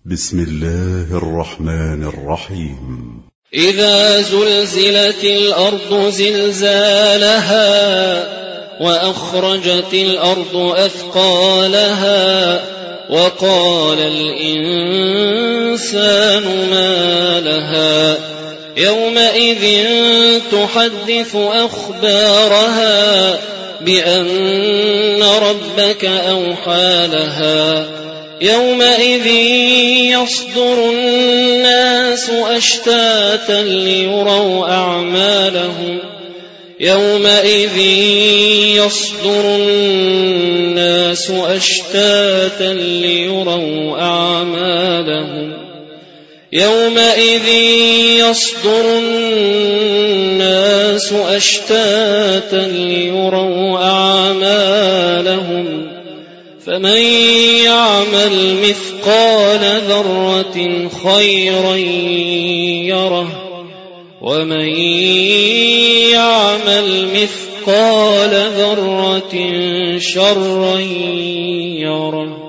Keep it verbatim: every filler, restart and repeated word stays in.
بسم الله الرحمن الرحيم. إذا زلزلت الأرض زلزالها وأخرجت الأرض أثقالها وقال الإنسان ما لها يومئذ تحدث أخبارها بأن ربك أوحى لها يومئذ يصدر الناس أشتاتا ليروا أعمالهم يومئذ يصدر الناس أشتاتا ليروا أعمالهم يومئذ يصدر الناس أشتاتا ليروا أعمالهم فمن يعمل مثقال ذرة خيرا يره ومن يعمل مثقال ذرة شرا يره.